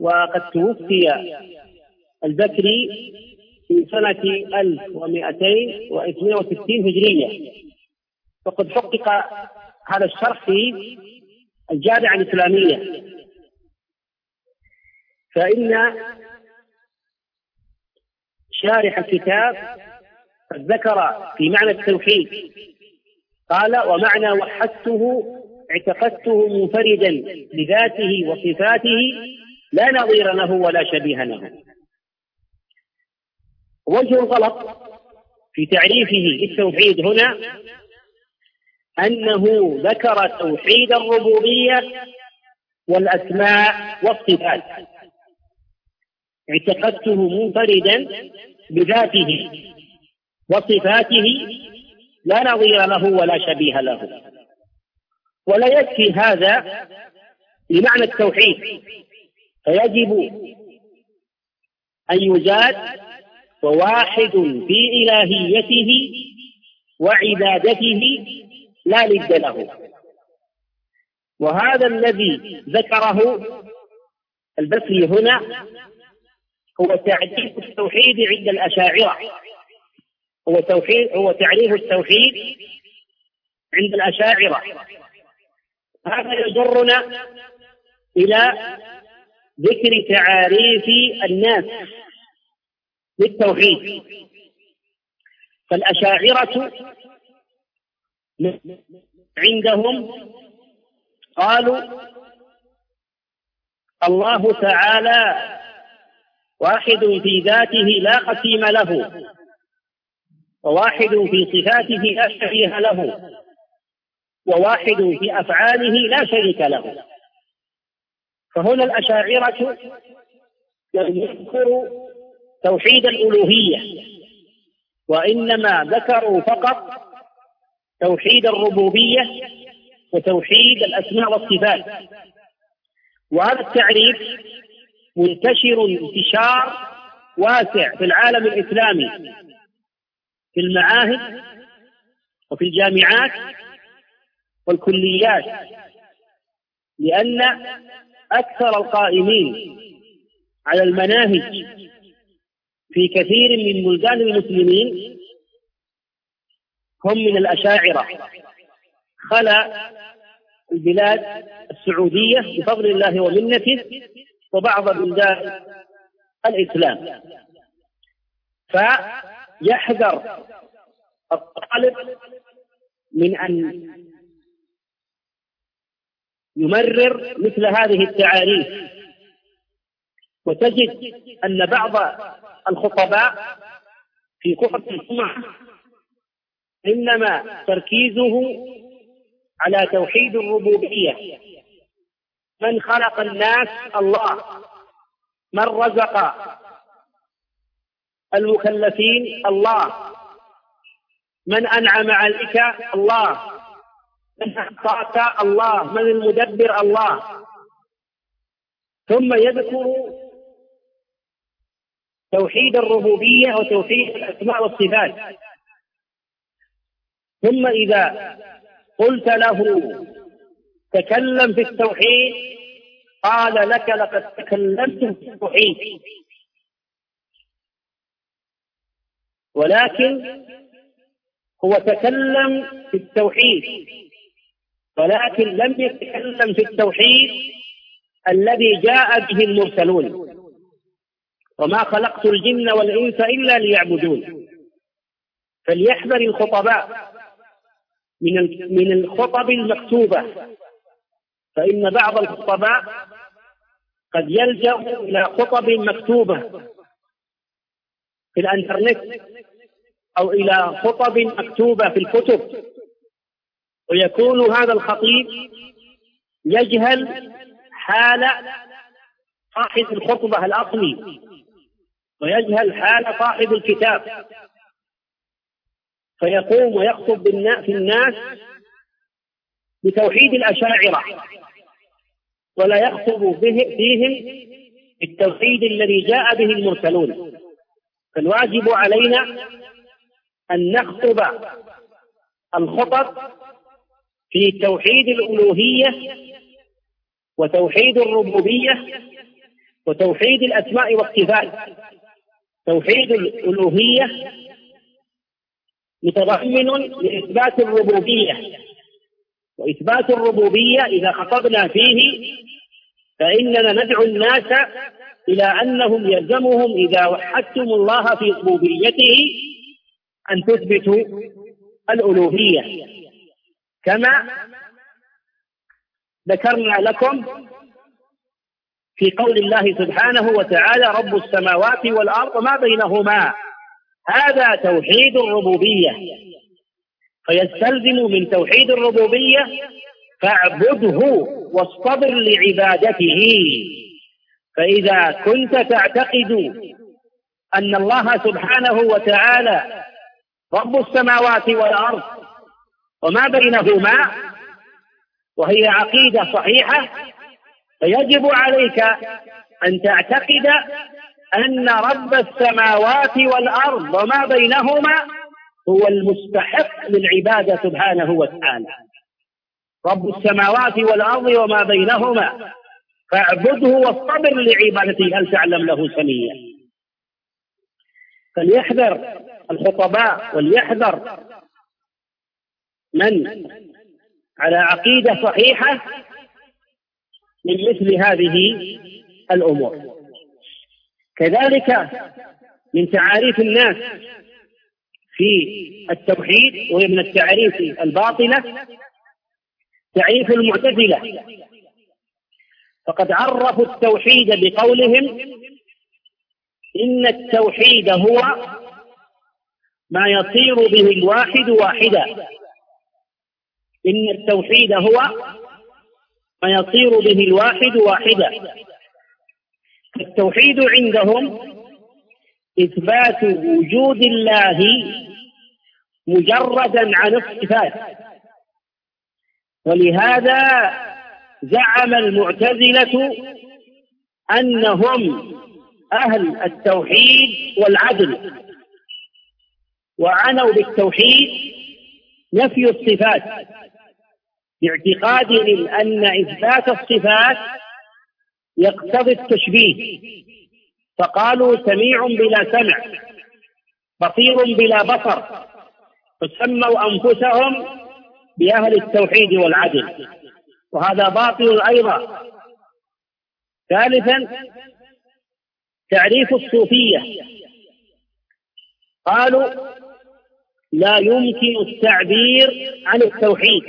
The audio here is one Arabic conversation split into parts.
وقد توفي البكري في سنة 1262 هجرية، وقد حقق هذا الشرح في الجامعة الإسلامية. فإن شارح الكتاب قد ذكر في معنى التوحيد قال: ومعنى وحدته اعتقدته منفردا بذاته وصفاته لا نظير له ولا شبيه له. وجه الغلط في تعريفه للتوحيد هنا أنه ذكر توحيد الربوبية والأسماء والصفات، اعتقدته منفردا بذاته وصفاته لا نظير له ولا شبيه له. ولا يكفي هذا لمعنى التوحيد، فيجب أن يزاد وواحد في إلهيته وعبادته لا ند له. وهذا الذي ذكره البصري هنا هو تعريف التوحيد عند الأشاعرة، هو تعريف التوحيد عند الأشاعرة. هذا يجرنا إلى ذكر تعاريف الناس للتوحيد. فالأشاعرة عندهم قالوا: الله تعالى واحد في ذاته لا قسيم له، وواحد في صفاته لا شبيه له، وواحد في أفعاله لا شريك له. فهنا الأشاعرة لم يذكروا توحيد الألوهية، وإنما ذكروا فقط توحيد الربوبية وتوحيد الأسماء والصفات. وهذا التعريف منتشر انتشار واسع في العالم الإسلامي، في المعاهد وفي الجامعات والكليات، لأن أكثر القائمين على المناهج في كثير من بلدان المسلمين هم من الأشاعرة، خلا البلاد السعودية بفضل الله ومنته وبعض بلدان الإسلام. فيحذر الطالب من أن يمرر مثل هذه التعاريف. وتجد أن بعض الخطباء في خطب الجمعة إنما تركيزه على توحيد الربوبية: من خلق الناس الله، من رزق المكلفين الله، من أنعم عليك الله، من أعطاك الله، من المدبر الله. ثم يذكر توحيد الربوبية وتوحيد الأسماء والصفات. ثم إذا قلت له تكلم في التوحيد قال لك: لقد تكلمت في التوحيد، ولكن هو تكلم في التوحيد، ولكن لم يتكلم في التوحيد الذي جاء به المرسلون: وما خلقت الجن والإنس إلا ليعبدون. فليحذر الخطباء من الخطب المكتوبة، فإن بعض الخطباء قد يلجأ إلى خطب مكتوبة في الإنترنت أو إلى خطب مكتوبة في الكتب، ويكون هذا الخطيب يجهل حال صاحب الخطبة الأصلي، ويجهل حال صاحب الكتاب، فيقوم ويخطب في الناس بتوحيد الأشاعرة، ولا يخطب فيهم بالتوحيد الذي جاء به المرسلون. فالواجب علينا أن نخطب الخطب في توحيد الألوهية وتوحيد الربوبية وتوحيد الأسماء والصفات. توحيد الألوهية متضمن لإثبات الربوبية، وإثبات الربوبية إذا خطبنا فيه فإننا ندعو الناس إلى أنهم يلزمهم إذا وحدتم الله في ربوبيته أن تثبتوا الألوهية، كما ذكرنا لكم في قول الله سبحانه وتعالى: رب السماوات والأرض وما بينهما. هذا توحيد الربوبية، فيستلزم من توحيد الربوبية فاعبده واصطبر لعبادته. فإذا كنت تعتقد أن الله سبحانه وتعالى رب السماوات والأرض وما بينهما، وهي عقيدة صحيحة، فيجب عليك أن تعتقد أن رب السماوات والأرض وما بينهما هو المستحق للعبادة سبحانه وتعالى. رب السماوات والأرض وما بينهما فاعبده واصطبر لعبادته هل تعلم له سميا. فليحذر الخطباء وليحذر من على عقيدة صحيحة من مثل هذه الأمور. كذلك من تعاريف الناس في التوحيد، وهي من التعريف الباطلة، تعريف المعتزلة، فقد عرفوا التوحيد بقولهم: إن التوحيد هو ما يصير به الواحد واحدا. إن التوحيد هو ما يصير به الواحد واحدا. التوحيد عندهم إثبات وجود الله مجردا عن الصفات، ولهذا زعم المعتزلة أنهم أهل التوحيد والعدل، وعنوا بالتوحيد نفي الصفات باعتقادهم أن إثبات الصفات يقتضي التشبيه، فقالوا: سميع بلا سمع، بصير بلا بصر، فسموا أنفسهم بأهل التوحيد والعدل، وهذا باطل أيضا. ثالثا تعريف الصوفية، قالوا: لا يمكن التعبير عن التوحيد،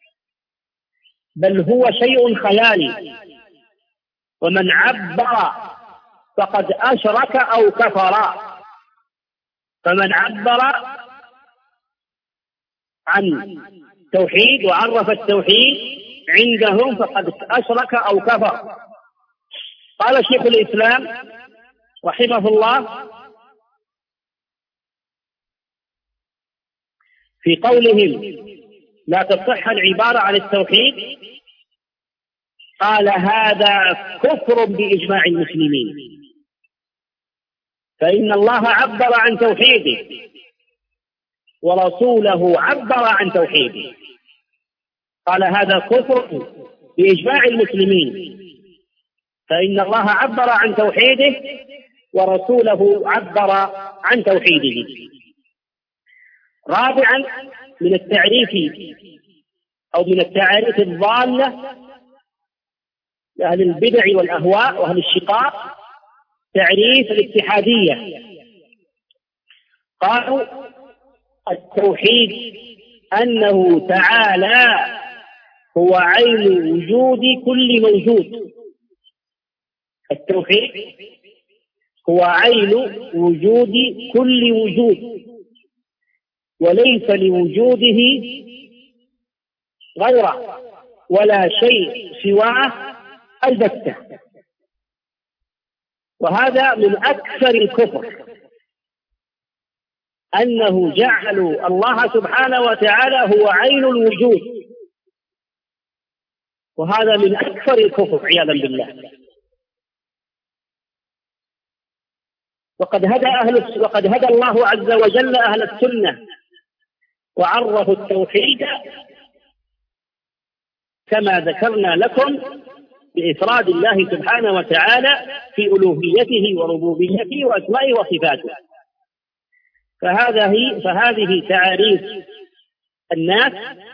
بل هو شيء خيالي، ومن عبر فقد أشرك أو كفر. فمن عبر عن توحيد وعرف التوحيد عندهم فقد أشرك أو كفر. قال شيخ الإسلام رحمه الله في قولهم: لا تصح العبارة عن التوحيد، قال: هذا كفر بإجماع المسلمين، فإن الله عبر عن توحيده ورسوله عبر عن توحيده. قال: هذا كفر بإجماع المسلمين، فإن الله عبر عن توحيده ورسوله عبر عن توحيده. رابعا من التعريف أو من التعاريف الضالة لأهل البدع والأهواء وأهل الشقاق تعريف الاتحادية. قالوا: التوحيد أنه تعالى هو عين وجود كل موجود. التوحيد هو عين وجود كل وجود، وليس لوجوده غيره ولا شيء سواه البتة. وهذا من أكثر الكفر، أنه جعلوا الله سبحانه وتعالى هو عين الوجود، وهذا من أكثر الكفر عياذا بالله. وقد هدى الله عز وجل أهل السنة وعرفوا التوحيد كما ذكرنا لكم بإفراد الله سبحانه وتعالى في ألوهيته وربوبيته وأسمائه وصفاته. فهذه تعاريف الناس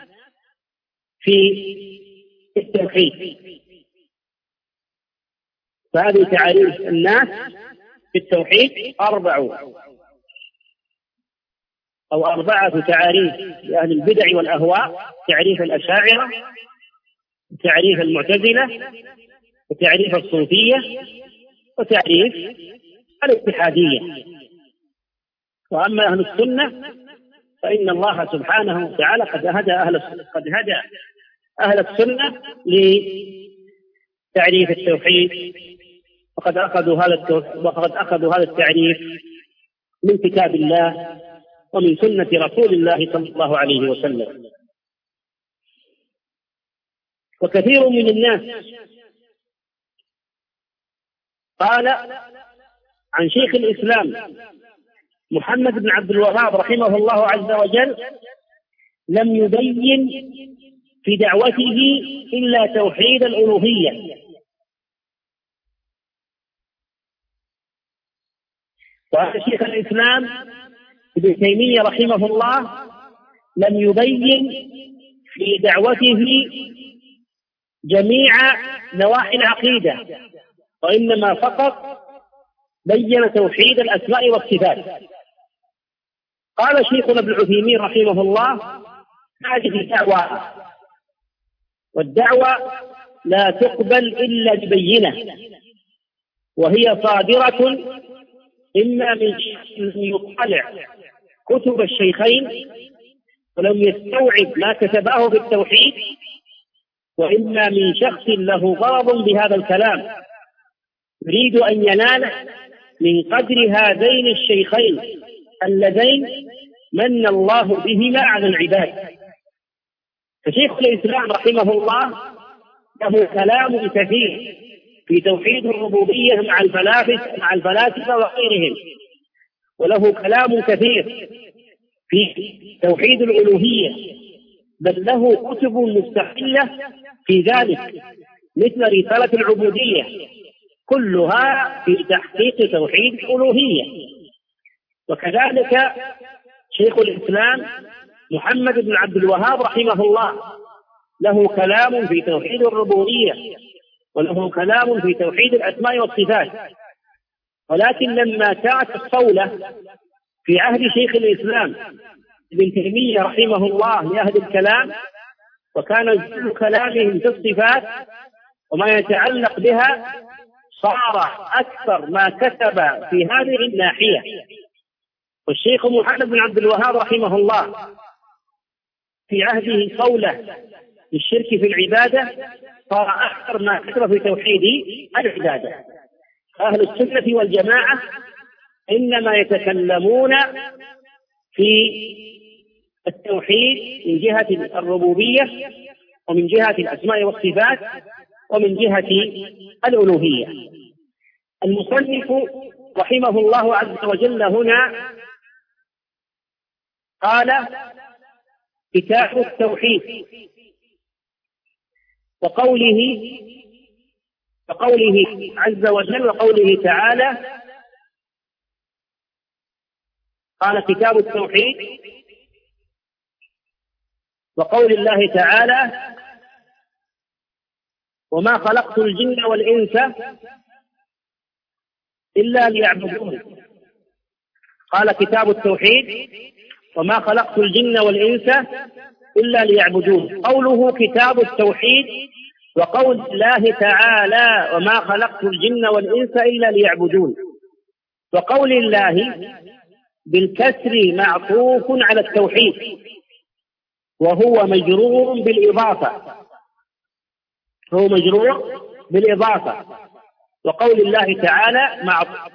في التوحيد. فهذه تعاريف الناس في التوحيد أربعة تعاريف لأهل البدع والأهواء: تعريف الأشاعرة، وتعريف المعتزلة، وتعريف الصوفية، وتعريف الاتحادية. وأما أهل السنة فإن الله سبحانه وتعالى قد هدى أهل السنة لتعريف التوحيد، وقد أخذوا هذا التعريف من كتاب الله ومن سنة رسول الله صلى الله عليه وسلم. وكثير من الناس قال عن شيخ الإسلام محمد بن عبد الوهاب رحمه الله عز وجل: لم يبين في دعوته إلا توحيد الألوهية. وهذا شيخ الإسلام ابن تيمية رحمه الله لم يبين في دعوته جميع نواحي العقيدة، وإنما فقط بين توحيد الأسماء والصفات. قال شيخنا ابن عثيمين رحمه الله: هذه دعوة، والدعوة لا تقبل إلا ببينة، وهي صادرة إما من شخص يطلع كتب الشيخين ولم يستوعب ما كتباه في التوحيد، وإما من شخص له غرض بهذا الكلام يريد أن ينال من قدر هذين الشيخين اللذين من الله بهما على العباد. فشيخ الإسلام رحمه الله له كلام كثير في توحيد الربوبية مع الفلاسفة وغيرهم، وله كلام كثير في توحيد الألوهية، بل له كتب مستقلة في ذلك مثل رسالة العبودية، كلها في تحقيق توحيد الألوهية. وكذلك شيخ الإسلام محمد بن عبد الوهاب رحمه الله له كلام في توحيد الربوبية، وله كلام في توحيد الأسماء والصفات. ولكن لما كانت الصولة في عهد شيخ الإسلام ابن تيمية رحمه الله لأهل الكلام، وكان كل كلامهم في الصفات وما يتعلق بها، صار أكثر ما كتب في هذه الناحية. والشيخ محمد بن عبد الوهاب رحمه الله في عهده صولة للشرك في العبادة، صار أكثر ما كتب في توحيد العبادة. أهل السنة والجماعة إنما يتكلمون في التوحيد من جهة الربوبية، ومن جهة الأسماء والصفات، ومن جهة الألوهية. المصنف رحمه الله عز وجل هنا قال: كتاب التوحيد، وقوله عز وجل وقوله تعالى، قال: كتاب التوحيد، وقول الله تعالى: وما خلقت الجن والإنس إلا ليعبدون. قال: كتاب التوحيد، وما خلقت الجن والإنس إلا ليعبدون. قوله كتاب التوحيد، وقول الله تعالى: وما خلقت الجن والإنس إلا ليعبدون. وقول الله بالكسر معطوف على التوحيد، وهو مجرور بالإضافة. وقول الله تعالى معطوف.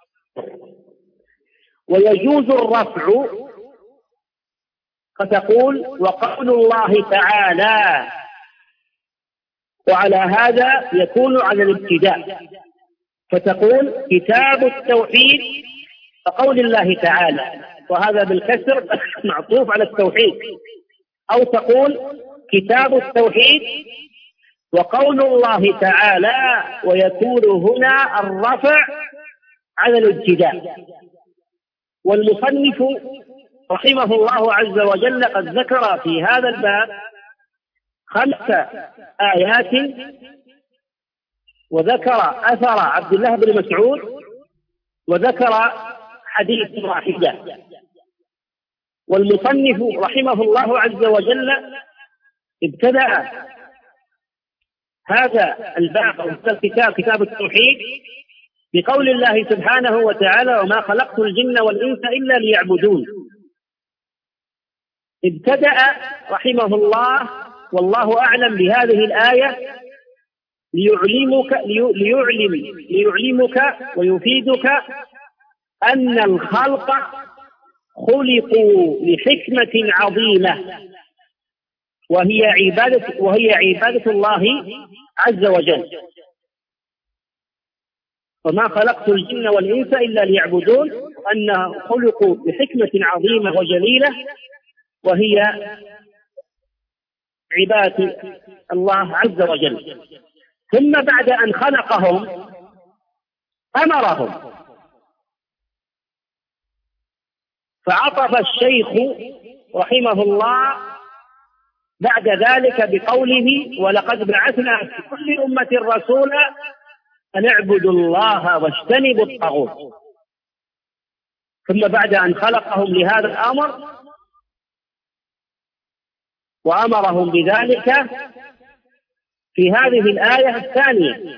ويجوز الرفع، فتقول: وقول الله تعالى، وعلى هذا يكون على الابتداء، فتقول: كتاب التوحيد، فقول الله تعالى، وهذا بالكسر معطوف على التوحيد. أو تقول: كتاب التوحيد، وقول الله تعالى ويكون هنا الرفع على الابتداء. والمصنف رحمه الله عز وجل قد ذكر في هذا الباب 5 آيات، وذكر أثر عبد الله بن مسعود، وذكر حديث واحدة. والمصنف رحمه الله عز وجل ابتدأ هذا الباب أو الكتاب، كتاب التوحيد، بقول الله سبحانه وتعالى: وما خلقت الجن والإنس إلا ليعبدون. ابتدأ رحمه الله والله أعلم بهذه الآية ليعلمك ويفيدك أن الخلق خلقوا لحكمة عظيمة، وهي عبادة الله عز وجل. وما خلقت الجن والإنس إلا ليعبدون، أنه خلقوا بحكمة عظيمة وجليلة، وهي عبادة الله عز وجل. ثم بعد أن خلقهم أمرهم، فعطف الشيخ رحمه الله بعد ذلك بقوله: ولقد بعثنا في كل أمة رسولا أن اعبدوا الله واجتنبوا الطاغوت. ثم بعد أن خلقهم لهذا الأمر وأمرهم بذلك في هذه الآية الثانية،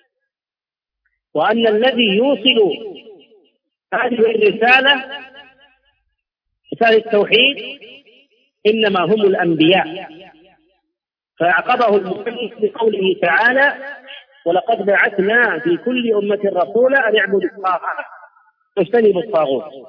وأن الذي يوصل هذه الرسالة، رسالة التوحيد، إنما هم الأنبياء. فأعقبه المؤلف بقوله تعالى: ولقد بعثنا في كل أمة رسولا أن اعبدوا الله واجتنبوا الطاغوت.